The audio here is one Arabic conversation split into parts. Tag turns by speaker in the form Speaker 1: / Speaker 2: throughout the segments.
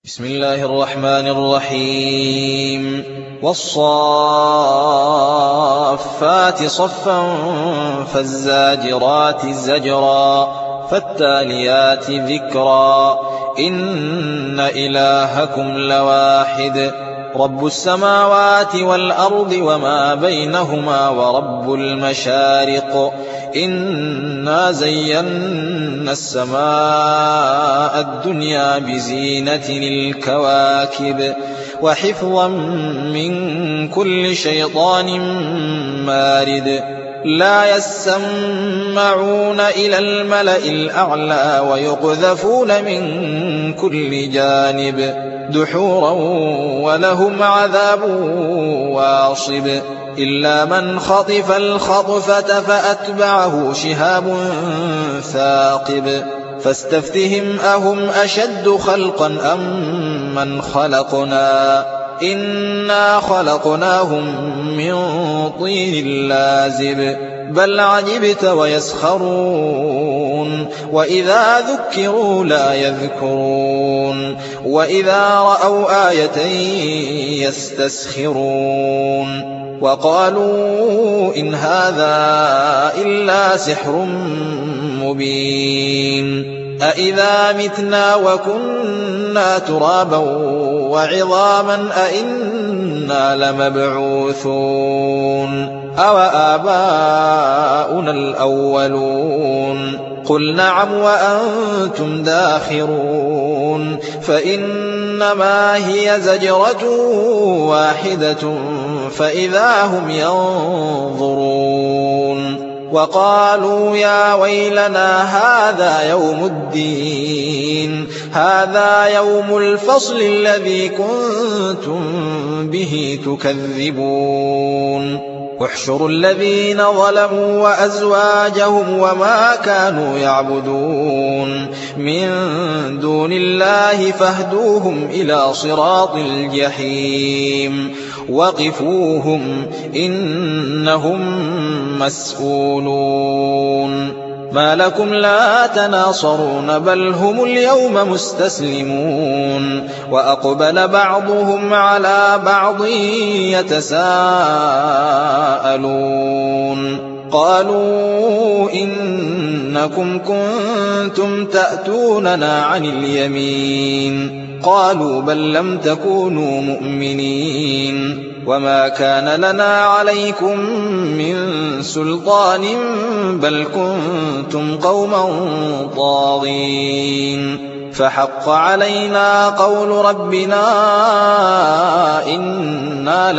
Speaker 1: بسم الله الرحمن الرحيم والصافات صفا فالزاجرات زجرا فالتاليات ذكرا إن إلهكم لواحد رب السماوات والأرض وما بينهما ورب المشارق إنا زينا السماء الدنيا بزينة الكواكب وحفظا من كل شيطان مارد لا يسمعون إلى الملأ الأعلى ويقذفون من كل جانب دحورا ولهم عذاب واصب إلا من خطف الخطفة فأتبعه شهاب ثاقب فاستفتهم أهم أشد خلقا أم من خلقنا إنا خلقناهم من طين لازب بل عجبت ويسخرون وإذا ذكروا لا يذكرون وإذا رأوا آية يستسخرون وقالوا إن هذا إلا سحر مبين أإذا متنا وكنا ترابا وعظاما أإنا لمبعوثون أو آباؤنا الأولون قل نعم وأنتم داخرون فإنما هي زجرة واحدة فإذا هم ينظرون وقالوا يا ويلنا هذا يوم الدين هذا يوم الفصل الذي كنتم به تكذبون احشروا الذين ظلموا وأزواجهم وما كانوا يعبدون من دون الله فاهدوهم إلى صراط الجحيم وقفوهم إنهم مسؤولون ما لكم لا تناصرون بل هم اليوم مستسلمون وأقبل بعضهم على بعض يتساءلون قالوا إنكم كنتم تأتوننا عن اليمين قالوا بل لم تكونوا مؤمنين وما كان لنا عليكم من سلطان بل كنتم قوما طاغين فحق علينا قول ربنا إنا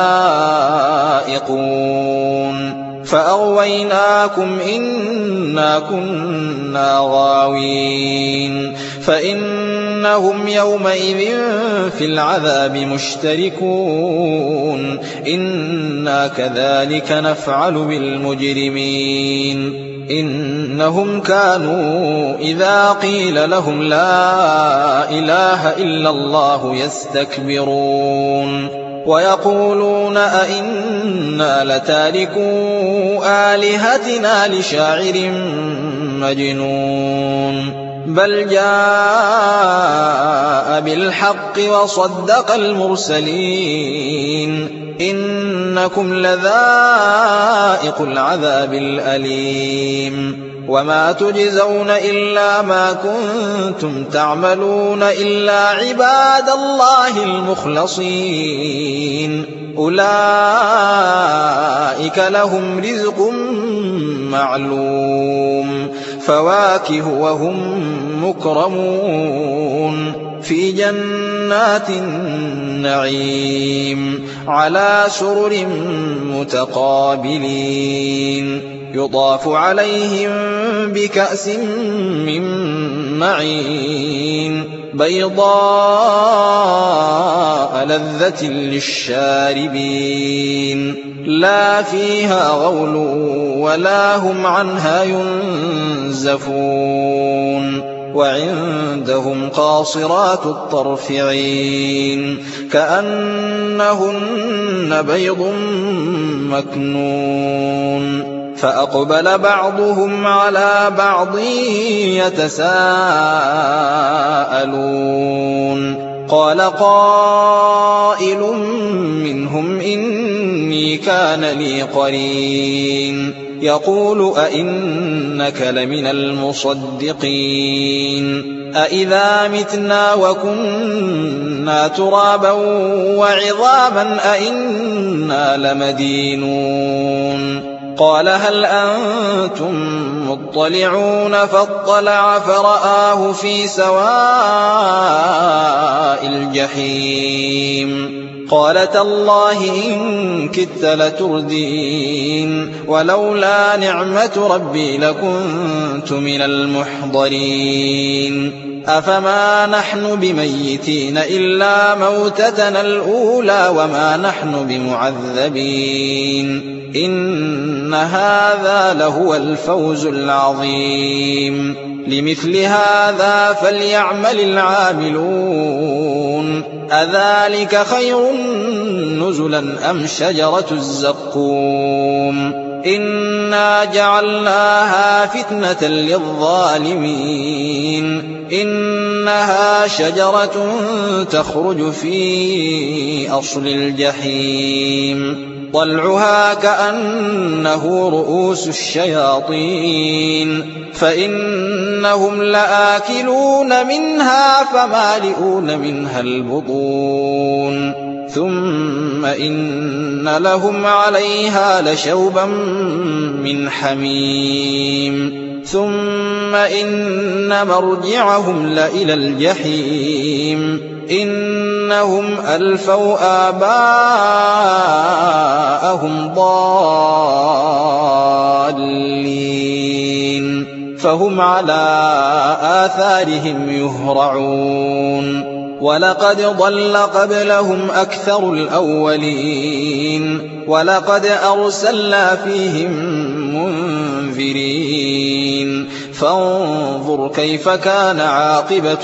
Speaker 1: لذائقون فأغويناكم إنا كنا غاوين فإنهم يومئذ في العذاب مشتركون إنا كذلك نفعل بالمجرمين إنهم كانوا إذا قيل لهم لا إله إلا الله يستكبرون ويقولون أئنا لتاركو آلهتنا لشاعر مجنون بل جاء بالحق وصدق المرسلين إنكم لذائق العذاب الأليم وما تجزون إلا ما كنتم تعملون إلا عباد الله المخلصين أولئك لهم رزق معلوم فواكه وهم مكرمون في جنات النعيم على سرر متقابلين يطاف عليهم بكأس من معين بيضاء لذة للشاربين لا فيها غول ولا هم عنها ينزفون وعندهم قاصرات الطرف عين كأنهن بيض مكنون فأقبل بعضهم على بعض يتساءلون قال قائل منهم إني كان لي قرين يقول أئنك لمن المصدقين أئذا متنا وكنا ترابا وعظاما أئنا لمدينون قال هل أنتم مطلعون فاطلع فرآه في سواء الجحيم قال تالله إن كدت لتردين ولولا نعمة ربي لكنت من المحضرين أفما نحن بميتين إلا موتتنا الأولى وما نحن بمعذبين إن هذا لهو الفوز العظيم لمثل هذا فليعمل العاملون أذلك خير نزلا أم شجرة الزقوم إنا جعلناها فتنة للظالمين إنها شجرة تخرج في أصل الجحيم طلعها كأنه رؤوس الشياطين فإنهم لآكلون منها فمالئون منها البطون ثم إن لهم عليها لشوبا من حميم ثم إن مرجعهم لإلى الجحيم إنهم ألفوا آباءهم ضالين فهم على آثارهم يهرعون ولقد ضل قبلهم أكثر الأولين ولقد أرسلنا فيهم منذرين فانظر كيف كان عاقبة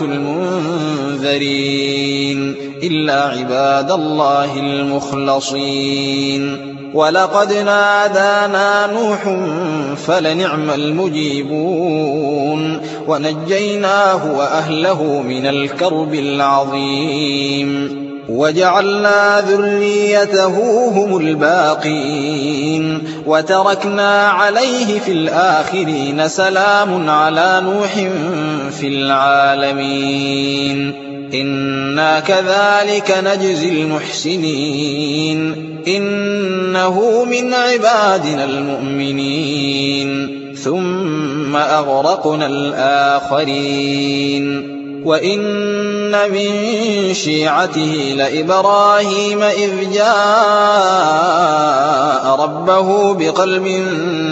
Speaker 1: المنذرين إلا عباد الله المخلصين ولقد نادانا نوح فلنعم المجيبون ونجيناه وأهله من الكرب العظيم وجعلنا ذريته هم الباقين وتركنا عليه في الآخرين سلام على نوح في العالمين إنا كذلك نجزي المحسنين إنه من عبادنا المؤمنين ثم أغرقنا الآخرين وإن من شيعته لإبراهيم إذ جاء ربه بقلب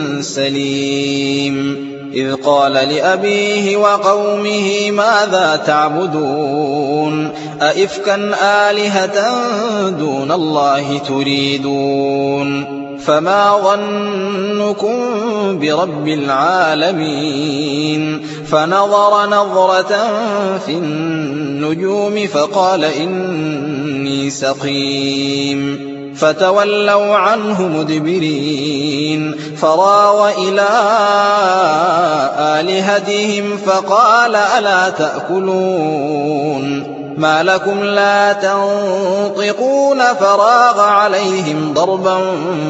Speaker 1: سليم إذ قال لأبيه وقومه ماذا تعبدون أئفكا آلهة دون الله تريدون فما ظنكم برب العالمين فنظر نظرة في النجوم فقال إني سقيم فتولوا عنه مدبرين فراغ إلى آلهتهم فقال ألا تأكلون ما لكم لا تنطقون فراغ عليهم ضربا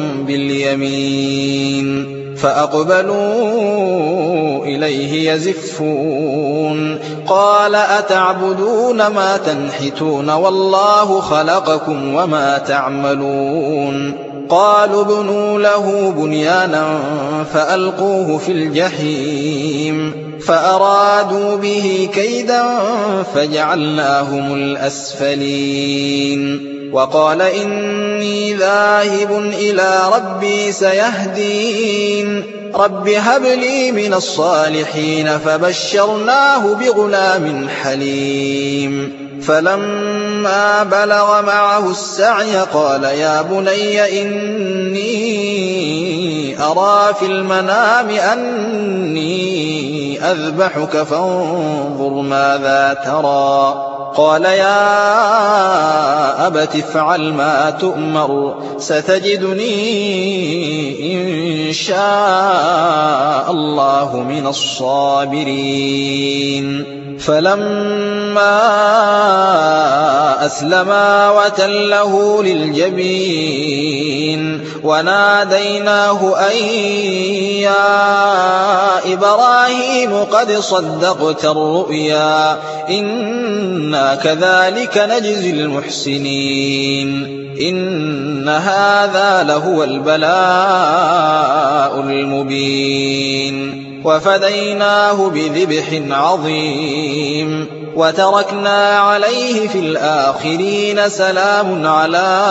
Speaker 1: باليمين فأقبلوا إليه يزفون قال أتعبدون ما تنحتون والله خلقكم وما تعملون قالوا ابنوا له بنيانا فألقوه في الجحيم فأرادوا به كيدا فجعلناهم الأسفلين وقال إني ذاهب إلى ربي سيهدين رب هب لي من الصالحين فبشرناه بغلام حليم فلما بلغ معه السعي قال يا بني إني أرى في المنام أني أذبحك فانظر ماذا ترى قال يا أبت افعل ما تؤمر ستجدني إن شاء الله من الصابرين فلما فأسلما وتله للجبين وناديناه أن يا إبراهيم قد صدقت الرؤيا إنا كذلك نجزي المحسنين إن هذا لهو البلاء المبين وفديناه بذبح عظيم وتركنا عليه في الآخرين سلام على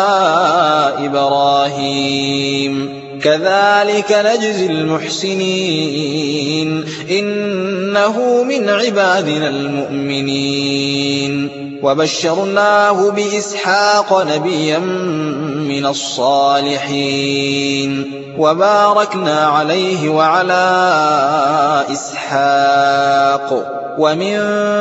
Speaker 1: إبراهيم كذلك نجزي المحسنين إنه من عبادنا المؤمنين وبشرناه بإسحاق نبيا من الصالحين وباركنا عليه وعلى إسحاق ومن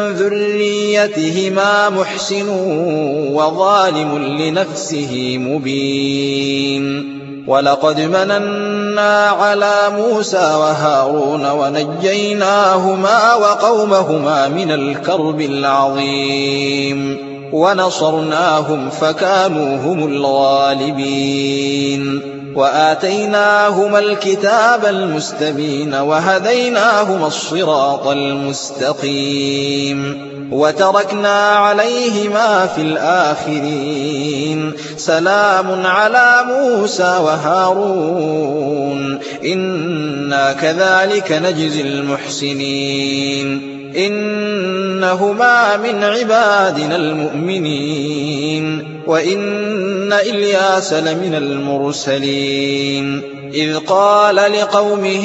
Speaker 1: ذريتهما محسن وظالم لنفسه مبين ولقد مننا على موسى وهارون ونجيناهما وقومهما من الكرب العظيم ونصرناهم فكانوا هم الغالبين وآتيناهما الكتاب المستبين وهديناهما الصراط المستقيم وتركنا عليهما في الآخرين سلام على موسى وهارون إنا كذلك نجزي المحسنين إنهما من عبادنا المؤمنين وإن إلياس لمن المرسلين إذ قال لقومه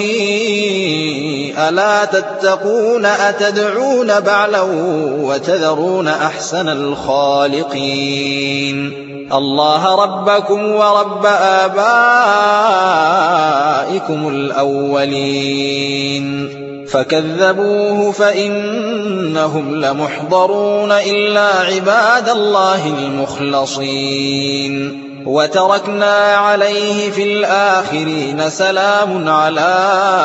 Speaker 1: ألا تتقون أتدعون بعلا وتذرون أحسن الخالقين الله ربكم ورب آبائكم الأولين فكذبوه فإنهم لمحضرون إلا عباد الله المخلصين وتركنا عليه في الآخرين سلام على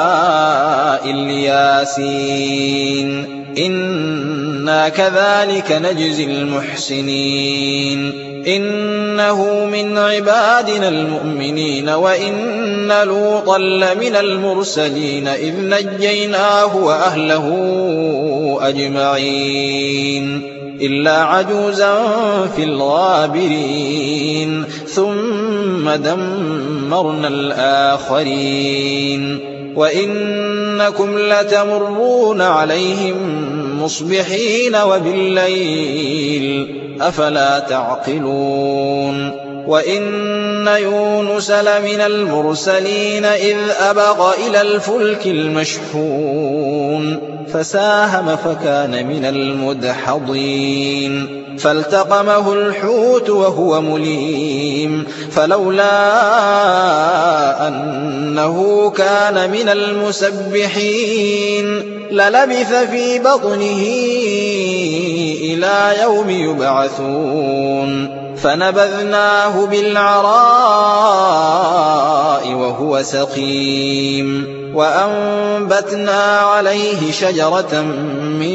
Speaker 1: الياسين إنا كذلك نجزي المحسنين إنه من عبادنا المؤمنين وإن لوطا لمن المرسلين إذ نجيناه وأهله أجمعين إلا عجوزا في الغابرين ثم دمرنا الآخرين وإنكم لتمرون عليهم مصبحين وبالليل أفلا تعقلون وإن يونس لمن المرسلين إذ أبق إلى الفلك المشحون فساهم فكان من المدحضين فالتقمه الحوت وهو مليم فلولا أنه كان من المسبحين للبث في بطنه إلى يوم يبعثون فنبذناه بالعراء وهو سقيم وأنبتنا عليه شجرة من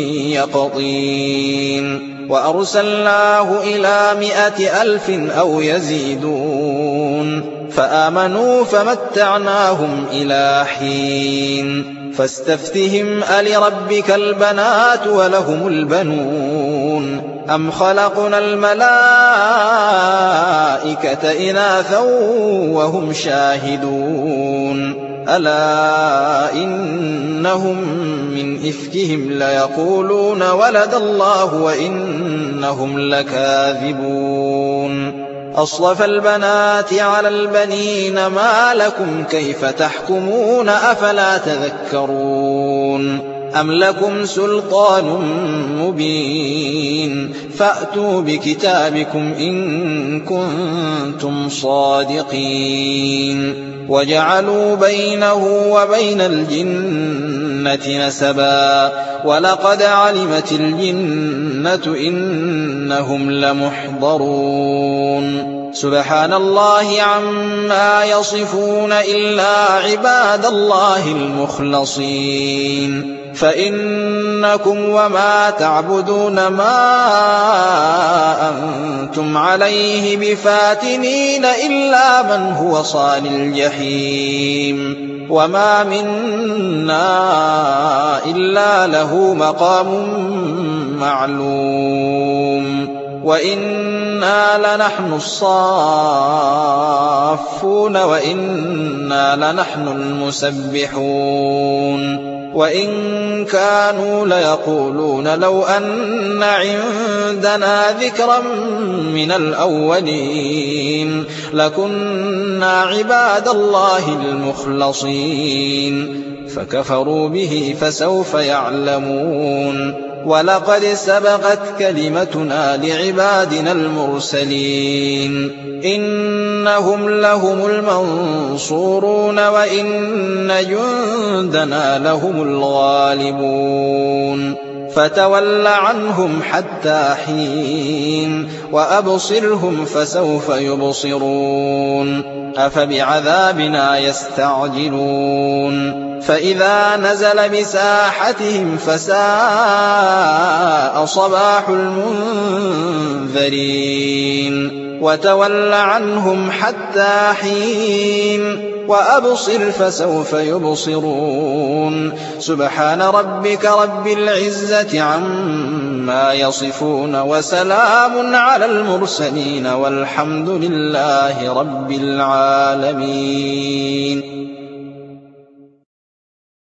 Speaker 1: يقطين وأرسلناه إلى 100,000 أو يزيدون فآمنوا فمتعناهم إلى حين فاستفتهم ألربك البنات ولهم البنون أم خلقنا الملائكة إناثا وهم شاهدون ألا إنهم من إفكهم ليقولون ولد الله وإنهم لكاذبون أصطفى البنات على البنين ما لكم كيف تحكمون أفلا تذكرون أم لكم سلطان مبين فأتوا بكتابكم إن كنتم صادقين وجعلوا بينه وبين الجنة نسبا ولقد علمت الجنة إنهم لمحضرون سبحان الله عما يصفون إلا عباد الله المخلصين فإنكم وما تعبدون ما أنتم عليه بفاتنين إلا من هو صال الجحيم وما منا إلا له مقام معلوم وإنا لنحن الصافون وإنا لنحن المسبحون وإن كانوا ليقولون لو أن عندنا ذكرا من الأولين لكنا عباد الله المخلصين فكفروا به فسوف يعلمون ولقد سبقت كلمتنا لعبادنا المرسلين إنهم لهم المنصورون وإن جندنا لهم الغالبون فتول عنهم حتى حين وأبصرهم فسوف يبصرون أفبعذابنا يستعجلون فإذا نزل بساحتهم فساء صباح المنذرين وتول عنهم حتى حين وأبصر فسوف يبصرون سبحان ربك رب العزة عما يصفون وسلام على المرسلين والحمد لله رب العالمين.